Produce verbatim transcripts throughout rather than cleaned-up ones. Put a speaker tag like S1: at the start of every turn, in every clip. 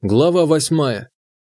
S1: Глава восьмая.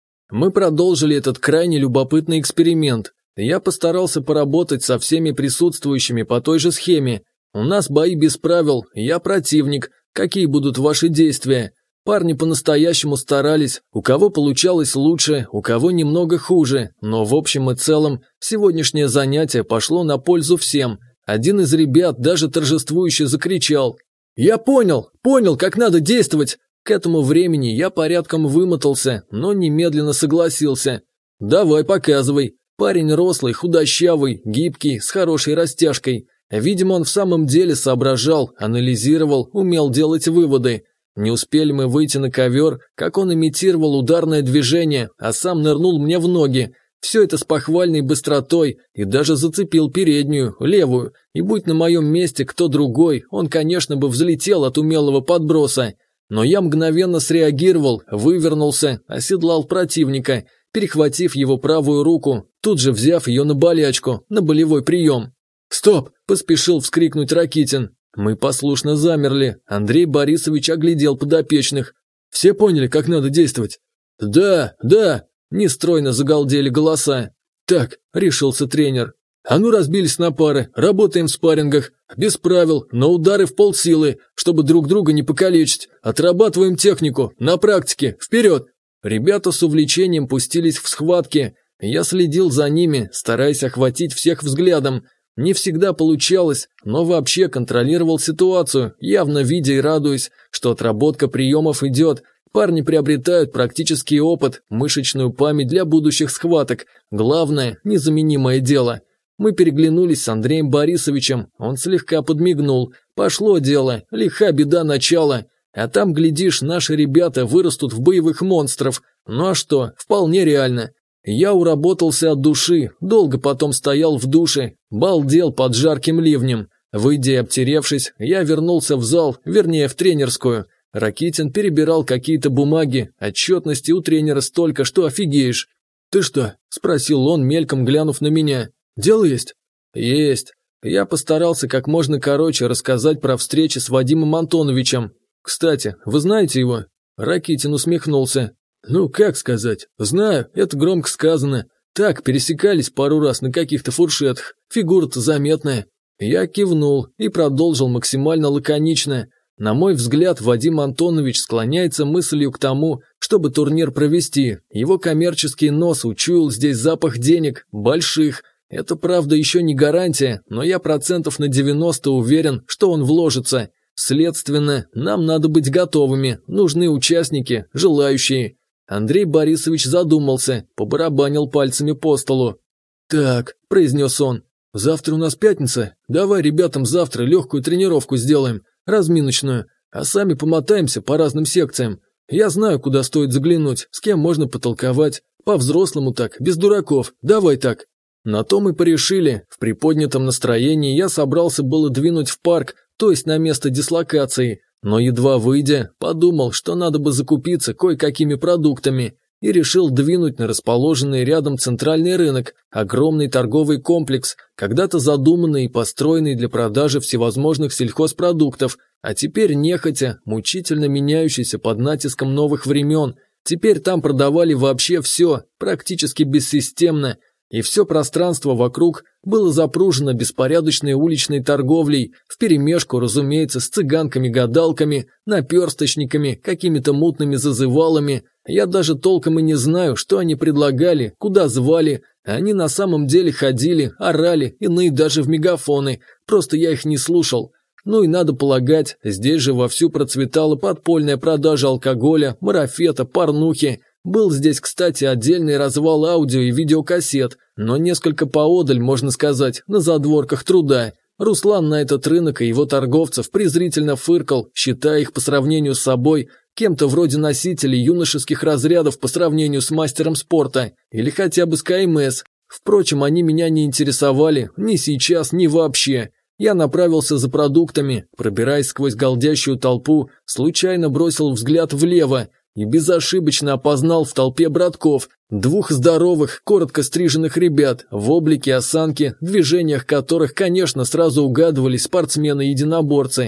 S1: Мы продолжили этот крайне любопытный эксперимент. Я постарался поработать со всеми присутствующими по той же схеме. У нас бои без правил, я противник. Какие будут ваши действия? Парни по-настоящему старались, у кого получалось лучше, у кого немного хуже, но в общем и целом сегодняшнее занятие пошло на пользу всем. Один из ребят даже торжествующе закричал: «Я понял, понял, как надо действовать!» К этому времени я порядком вымотался, но немедленно согласился. «Давай, показывай». Парень рослый, худощавый, гибкий, с хорошей растяжкой. Видимо, он в самом деле соображал, анализировал, умел делать выводы. Не успели мы выйти на ковер, как он имитировал ударное движение, а сам нырнул мне в ноги. Все это с похвальной быстротой и даже зацепил переднюю, левую. И будь на моем месте кто другой, он, конечно, бы взлетел от умелого подброса. Но я мгновенно среагировал, вывернулся, оседлал противника, перехватив его правую руку, тут же взяв ее на болячку, на болевой прием. «Стоп!» – поспешил вскрикнуть Ракитин. Мы послушно замерли. Андрей Борисович оглядел подопечных. «Все поняли, как надо действовать?» «Да, да!» – нестройно загалдели голоса. «Так», – решился тренер. «А ну разбились на пары, работаем в спаррингах, без правил, но удары в полсилы, чтобы друг друга не покалечить, отрабатываем технику, на практике, вперед!» Ребята с увлечением пустились в схватки, я следил за ними, стараясь охватить всех взглядом. Не всегда получалось, но вообще контролировал ситуацию, явно видя и радуясь, что отработка приемов идет. Парни приобретают практический опыт, мышечную память для будущих схваток, главное, незаменимое дело. Мы переглянулись с Андреем Борисовичем, он слегка подмигнул. Пошло дело, лиха беда начала. А там, глядишь, наши ребята вырастут в боевых монстров. Ну а что, вполне реально. Я уработался от души, долго потом стоял в душе, балдел под жарким ливнем. Выйдя и обтеревшись, я вернулся в зал, вернее в тренерскую. Ракитин перебирал какие-то бумаги, отчетности у тренера столько, что офигеешь. «Ты что?» – спросил он, мельком глянув на меня. «Дело есть?» «Есть». Я постарался как можно короче рассказать про встречи с Вадимом Антоновичем. «Кстати, вы знаете его?» Ракитин усмехнулся. «Ну, как сказать? Знаю, это громко сказано. Так, пересекались пару раз на каких-то фуршетах. Фигура-то заметная». Я кивнул и продолжил максимально лаконично. На мой взгляд, Вадим Антонович склоняется мыслью к тому, чтобы турнир провести. Его коммерческий нос учуял здесь запах денег, больших. Это, правда, еще не гарантия, но я процентов на девяносто уверен, что он вложится. Следственно, нам надо быть готовыми, нужны участники, желающие. Андрей Борисович задумался, побарабанил пальцами по столу. «Так», – произнес он, – «завтра у нас пятница, давай ребятам завтра легкую тренировку сделаем, разминочную, а сами помотаемся по разным секциям. Я знаю, куда стоит заглянуть, с кем можно потолковать, по-взрослому так, без дураков, давай так». На то мы порешили, в приподнятом настроении я собрался было двинуть в парк, то есть на место дислокации, но едва выйдя, подумал, что надо бы закупиться кое-какими продуктами, и решил двинуть на расположенный рядом центральный рынок, огромный торговый комплекс, когда-то задуманный и построенный для продажи всевозможных сельхозпродуктов, а теперь нехотя, мучительно меняющийся под натиском новых времен. Теперь там продавали вообще все, практически бессистемно, и все пространство вокруг было запружено беспорядочной уличной торговлей, вперемешку, разумеется, с цыганками-гадалками, наперсточниками, какими-то мутными зазывалами. Я даже толком и не знаю, что они предлагали, куда звали. Они на самом деле ходили, орали, иные даже в мегафоны, просто я их не слушал. Ну и надо полагать, здесь же вовсю процветала подпольная продажа алкоголя, марафета, порнухи. Был здесь, кстати, отдельный развал аудио и видеокассет, но несколько поодаль, можно сказать, на задворках труда. Руслан на этот рынок и его торговцев презрительно фыркал, считая их по сравнению с собой кем-то вроде носителей юношеских разрядов по сравнению с мастером спорта или хотя бы с КМС. Впрочем, они меня не интересовали ни сейчас, ни вообще. Я направился за продуктами, пробираясь сквозь галдящую толпу, случайно бросил взгляд влево и безошибочно опознал в толпе братков, двух здоровых, коротко стриженных ребят, в облике, осанке, движениях которых, конечно, сразу угадывались спортсмены-единоборцы.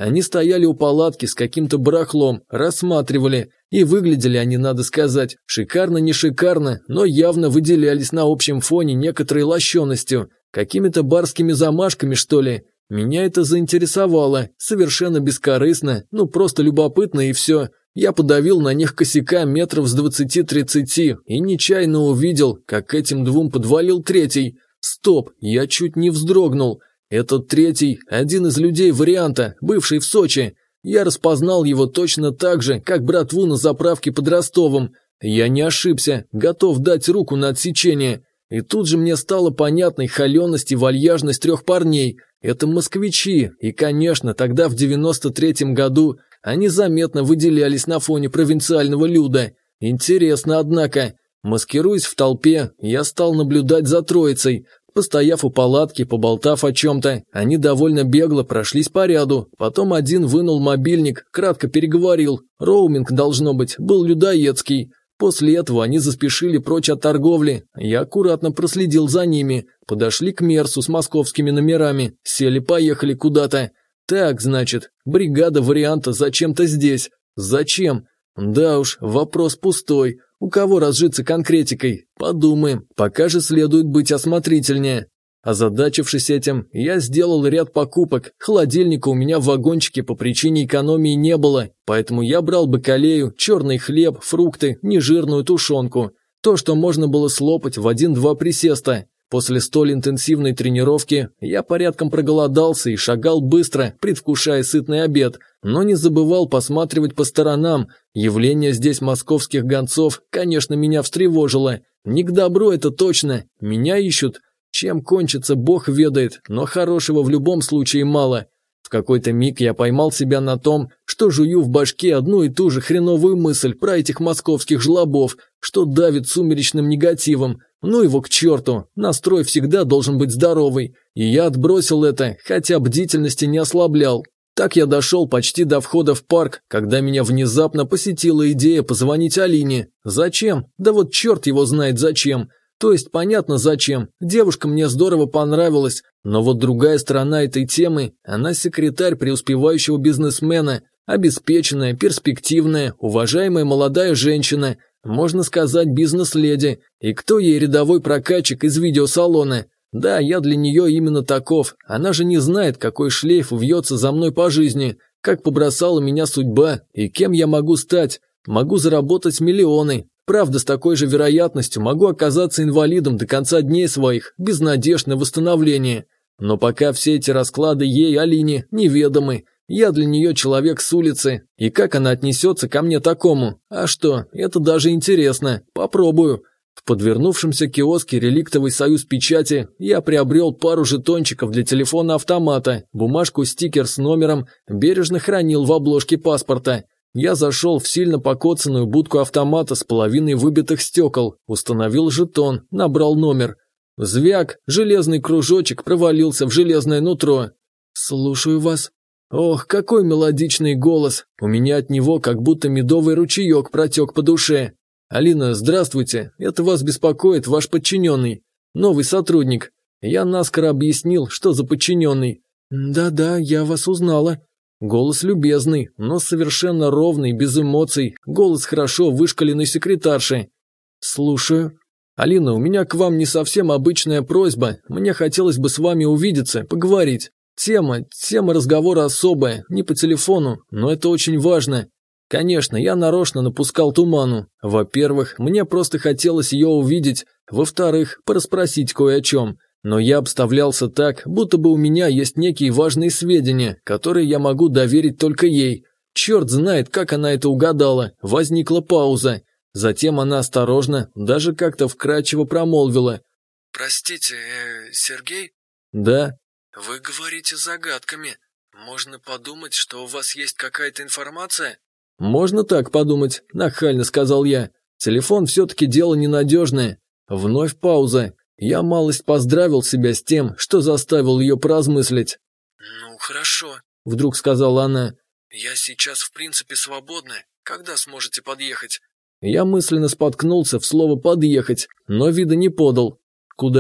S1: Они стояли у палатки с каким-то барахлом, рассматривали. И выглядели они, надо сказать, шикарно не шикарно, но явно выделялись на общем фоне некоторой лощеностью. Какими-то барскими замашками, что ли. Меня это заинтересовало, совершенно бескорыстно, ну просто любопытно и все. Я подавил на них косяка метров с двадцати-тридцати и нечаянно увидел, как к этим двум подвалил третий. Стоп, я чуть не вздрогнул. Этот третий – один из людей варианта, бывший в Сочи. Я распознал его точно так же, как братву на заправке под Ростовом. Я не ошибся, готов дать руку на отсечение. И тут же мне стало понятной холеность и вальяжность трех парней. Это москвичи, и, конечно, тогда в девяносто третьем году они заметно выделялись на фоне провинциального люда. Интересно, однако. Маскируясь в толпе, я стал наблюдать за троицей. Постояв у палатки, поболтав о чем-то, они довольно бегло прошлись по ряду. Потом один вынул мобильник, кратко переговорил. Роуминг, должно быть, был людоедский. После этого они заспешили прочь от торговли. Я аккуратно проследил за ними. Подошли к Мерсу с московскими номерами. Сели-поехали куда-то. Так, значит, бригада варианта зачем-то здесь. Зачем? Да уж, вопрос пустой. У кого разжиться конкретикой? Подумаем. Пока же следует быть осмотрительнее. Озадачившись этим, я сделал ряд покупок. Холодильника у меня в вагончике по причине экономии не было, поэтому я брал бакалею, черный хлеб, фрукты, нежирную тушенку. То, что можно было слопать в один-два присеста. После столь интенсивной тренировки я порядком проголодался и шагал быстро, предвкушая сытный обед, но не забывал посматривать по сторонам. Явление здесь московских гонцов, конечно, меня встревожило. Не к добру это точно, меня ищут. Чем кончится, бог ведает, но хорошего в любом случае мало. В какой-то миг я поймал себя на том, что жую в башке одну и ту же хреновую мысль про этих московских жлобов, что давит сумеречным негативом. Ну его к черту, настрой всегда должен быть здоровый, и я отбросил это, хотя бдительности не ослаблял. Так я дошел почти до входа в парк, когда меня внезапно посетила идея позвонить Алине. Зачем? Да вот черт его знает зачем. То есть понятно зачем, девушка мне здорово понравилась, но вот другая сторона этой темы, она секретарь преуспевающего бизнесмена, обеспеченная, перспективная, уважаемая молодая женщина, можно сказать бизнес-леди, и кто ей рядовой прокатчик из видеосалона? Да, я для нее именно таков, она же не знает, какой шлейф вьется за мной по жизни, как побросала меня судьба, и кем я могу стать, могу заработать миллионы. Правда, с такой же вероятностью могу оказаться инвалидом до конца дней своих, без надежд на восстановление. Но пока все эти расклады ей, Алине, неведомы. Я для нее человек с улицы, и как она отнесется ко мне такому? А что, это даже интересно, попробую. В подвернувшемся киоске «Реликтовый союз печати» я приобрел пару жетончиков для телефона-автомата, бумажку-стикер с номером, бережно хранил в обложке паспорта. Я зашел в сильно покоцанную будку автомата с половиной выбитых стекол, установил жетон, набрал номер. Звяк, железный кружочек провалился в железное нутро. «Слушаю вас». Ох, какой мелодичный голос, у меня от него как будто медовый ручеек протек по душе. «Алина, здравствуйте, это вас беспокоит ваш подчиненный, новый сотрудник». Я наскоро объяснил, что за подчиненный. «Да-да, я вас узнала». Голос любезный, но совершенно ровный, без эмоций, голос хорошо вышкаленной секретарши. «Слушаю». «Алина, у меня к вам не совсем обычная просьба, мне хотелось бы с вами увидеться, поговорить. Тема, тема разговора особая, не по телефону, но это очень важно. Конечно, я нарочно напускал туману. Во-первых, мне просто хотелось ее увидеть, во-вторых, порасспросить кое о чем». Но я обставлялся так, будто бы у меня есть некие важные сведения, которые я могу доверить только ей. Черт знает, как она это угадала. Возникла пауза. Затем она осторожно, даже как-то вкрадчиво промолвила.
S2: «Простите, э, Сергей?»
S1: «Да».
S2: «Вы говорите загадками. Можно подумать, что у вас есть какая-то информация?»
S1: «Можно так подумать», – нахально сказал я. «Телефон все-таки дело ненадежное». Вновь пауза. Я малость поздравил себя с тем, что заставил ее поразмыслить.
S2: «Ну, хорошо», –
S1: вдруг сказала она.
S2: «Я сейчас в принципе свободна. Когда сможете подъехать?»
S1: Я мысленно споткнулся в слово «подъехать», но вида не подал. «Куда?»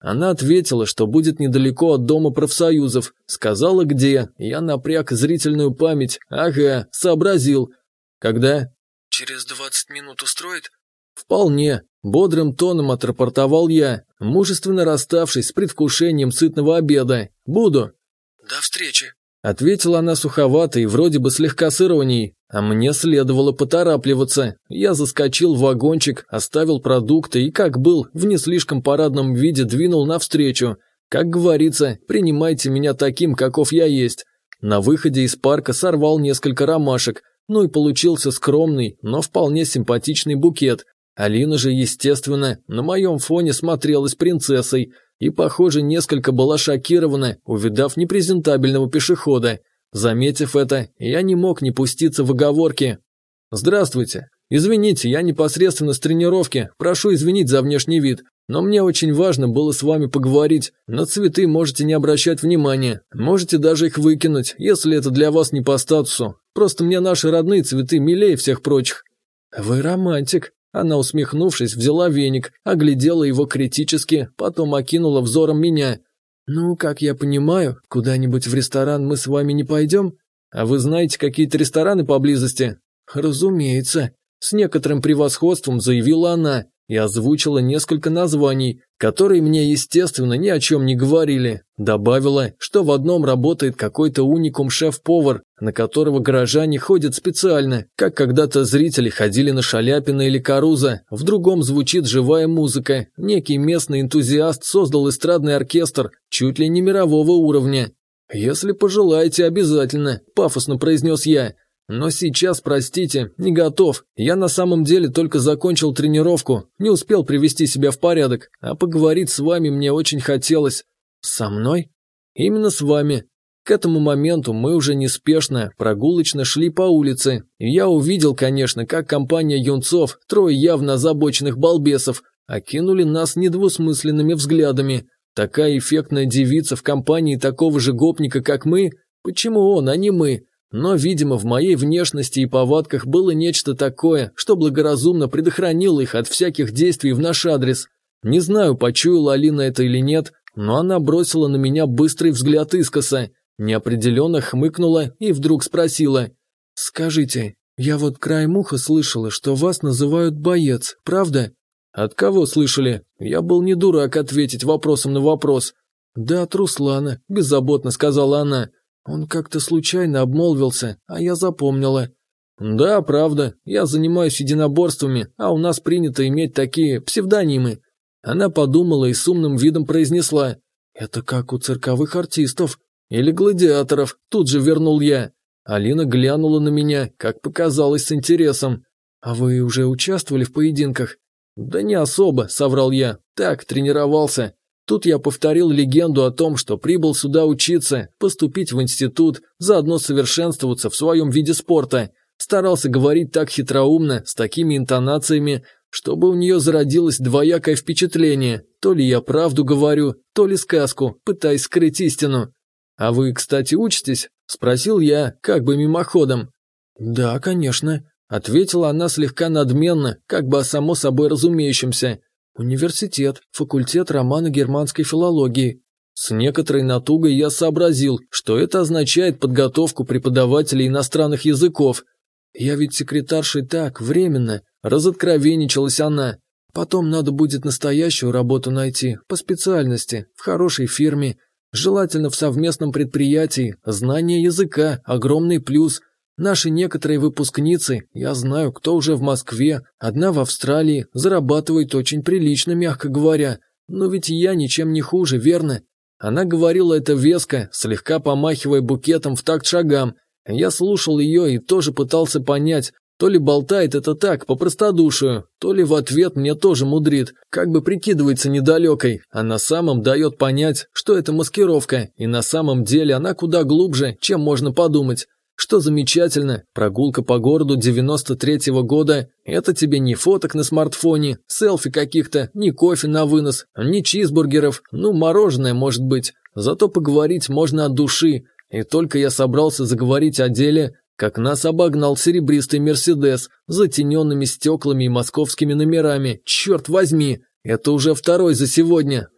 S1: Она ответила, что будет недалеко от дома профсоюзов. Сказала, где. Я напряг зрительную память. Ага, сообразил. Когда?
S2: Через двадцать минут устроит?
S1: Вполне. Бодрым тоном отрапортовал я, мужественно расставшись с предвкушением сытного обеда. Буду.
S2: До встречи.
S1: Ответила она суховато и вроде бы слегка с иронией. А мне следовало поторапливаться. Я заскочил в вагончик, оставил продукты и, как был, в не слишком парадном виде двинул навстречу. Как говорится, принимайте меня таким, каков я есть. На выходе из парка сорвал несколько ромашек, ну и получился скромный, но вполне симпатичный букет. Алина же, естественно, на моем фоне смотрелась принцессой и, похоже, несколько была шокирована, увидав непрезентабельного пешехода. Заметив это, я не мог не пуститься в оговорки. «Здравствуйте. Извините, я непосредственно с тренировки, прошу извинить за внешний вид, но мне очень важно было с вами поговорить. На цветы можете не обращать внимания, можете даже их выкинуть, если это для вас не по статусу. Просто мне наши родные цветы милее всех прочих». «Вы романтик». Она, усмехнувшись, взяла веник, оглядела его критически, потом окинула взором меня. «Ну, как я понимаю, куда-нибудь в ресторан мы с вами не пойдем? А вы знаете какие-то рестораны поблизости?» «Разумеется», – с некоторым превосходством заявила она и озвучила несколько названий, которые мне, естественно, ни о чем не говорили. Добавила, что в одном работает какой-то уникум шеф-повар, на которого горожане ходят специально, как когда-то зрители ходили на Шаляпина или Каруза, в другом звучит живая музыка, некий местный энтузиаст создал эстрадный оркестр, чуть ли не мирового уровня. «Если пожелаете, обязательно», – пафосно произнес я. «Но сейчас, простите, не готов. Я на самом деле только закончил тренировку, не успел привести себя в порядок, а поговорить с вами мне очень хотелось». «Со мной?» «Именно с вами». К этому моменту мы уже неспешно, прогулочно шли по улице, и я увидел, конечно, как компания юнцов, трое явно озабоченных балбесов, окинули нас недвусмысленными взглядами. Такая эффектная девица в компании такого же гопника, как мы? Почему он, а не мы? Но, видимо, в моей внешности и повадках было нечто такое, что благоразумно предохранило их от всяких действий в наш адрес. Не знаю, почуяла Алина это или нет, но она бросила на меня быстрый взгляд искоса, неопределенно хмыкнула и вдруг спросила: «Скажите, я вот краем уха слышала, что вас называют боец, правда?» «От кого слышали?» Я был не дурак ответить вопросом на вопрос. «Да от Руслана», – беззаботно сказала она. «Он как-то случайно обмолвился, а я запомнила». «Да, правда, я занимаюсь единоборствами, а у нас принято иметь такие псевдонимы». Она подумала и с умным видом произнесла: «Это как у цирковых артистов или гладиаторов», тут же вернул я. Алина глянула на меня, как показалось, с интересом. «А вы уже участвовали в поединках?» «Да не особо», — соврал я, — «так, тренировался». Тут я повторил легенду о том, что прибыл сюда учиться, поступить в институт, заодно совершенствоваться в своем виде спорта. Старался говорить так хитроумно, с такими интонациями, чтобы у нее зародилось двоякое впечатление. То ли я правду говорю, то ли сказку, пытаясь скрыть истину. «А вы, кстати, учитесь?» – спросил я, как бы мимоходом. «Да, конечно», – ответила она слегка надменно, как бы о само собой разумеющемся. «Университет, факультет романо-германской филологии». С некоторой натугой я сообразил, что это означает подготовку преподавателей иностранных языков. «Я ведь секретаршей так, временно», – разоткровенничалась она. «Потом надо будет настоящую работу найти, по специальности, в хорошей фирме, желательно в совместном предприятии, знание языка – огромный плюс». Наши некоторые выпускницы, я знаю, кто уже в Москве, одна в Австралии, зарабатывает очень прилично, мягко говоря. Но ведь я ничем не хуже, верно? Она говорила это веско, слегка помахивая букетом в такт шагам. Я слушал ее и тоже пытался понять, то ли болтает это так, по простодушию, то ли в ответ мне тоже мудрит, как бы прикидывается недалекой, а на самом дает понять, что это маскировка, и на самом деле она куда глубже, чем можно подумать. Что замечательно, прогулка по городу девяносто третьего года – это тебе не фоток на смартфоне, селфи каких-то, ни кофе на вынос, ни чизбургеров, ну мороженое может быть, зато поговорить можно от души. И только я собрался заговорить о деле, как нас обогнал серебристый Мерседес с затененными стеклами и московскими номерами, черт возьми, это уже второй за сегодня,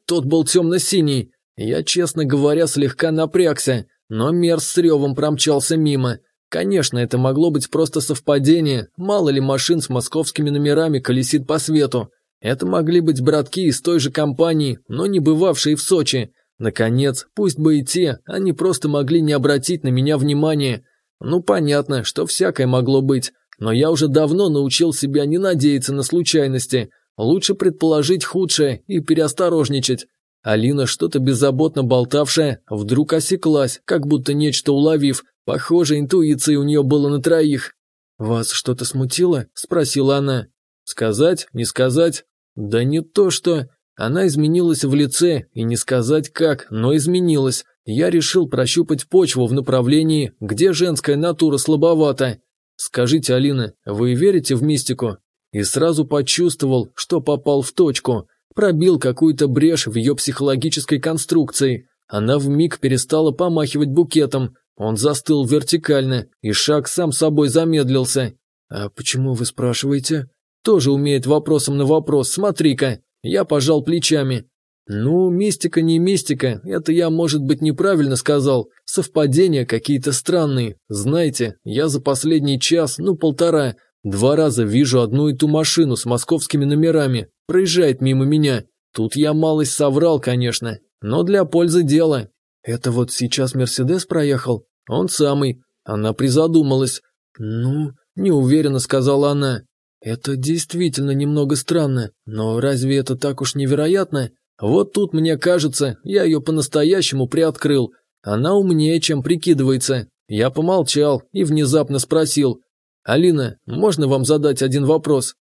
S1: тот был темно-синий. Я, честно говоря, слегка напрягся, но Мерс с ревом промчался мимо. Конечно, это могло быть просто совпадение, мало ли машин с московскими номерами колесит по свету. Это могли быть братки из той же компании, но не бывавшие в Сочи. Наконец, пусть бы и те, они просто могли не обратить на меня внимания. Ну, понятно, что всякое могло быть, но я уже давно научил себя не надеяться на случайности. Лучше предположить худшее и переосторожничать. Алина, что-то беззаботно болтавшая, вдруг осеклась, как будто нечто уловив. Похоже, интуиции у нее было на троих. «Вас что-то смутило?» – спросила она. «Сказать? Не сказать?» «Да не то что...» Она изменилась в лице, и не сказать как, но изменилась. Я решил прощупать почву в направлении, где женская натура слабовата. «Скажите, Алина, вы верите в мистику?» И сразу почувствовал, что попал в точку. Пробил какую-то брешь в ее психологической конструкции. Она вмиг перестала помахивать букетом. Он застыл вертикально, и шаг сам собой замедлился. «А почему вы спрашиваете?» «Тоже умеет вопросом на вопрос, смотри-ка». Я пожал плечами. «Ну, мистика не мистика, это я, может быть, неправильно сказал. Совпадения какие-то странные. Знаете, я за последний час, ну полтора, два раза вижу одну и ту машину с московскими номерами. Проезжает мимо меня. Тут я малость соврал, конечно, но для пользы дела». «Это вот сейчас Мерседес проехал?» «Он самый». Она призадумалась. «Ну, неуверенно», — сказала она. «Это действительно немного странно, но разве это так уж невероятно? Вот тут, мне кажется, я ее по-настоящему приоткрыл. Она умнее, чем прикидывается». Я помолчал и внезапно спросил. «Алина, можно вам задать один вопрос?»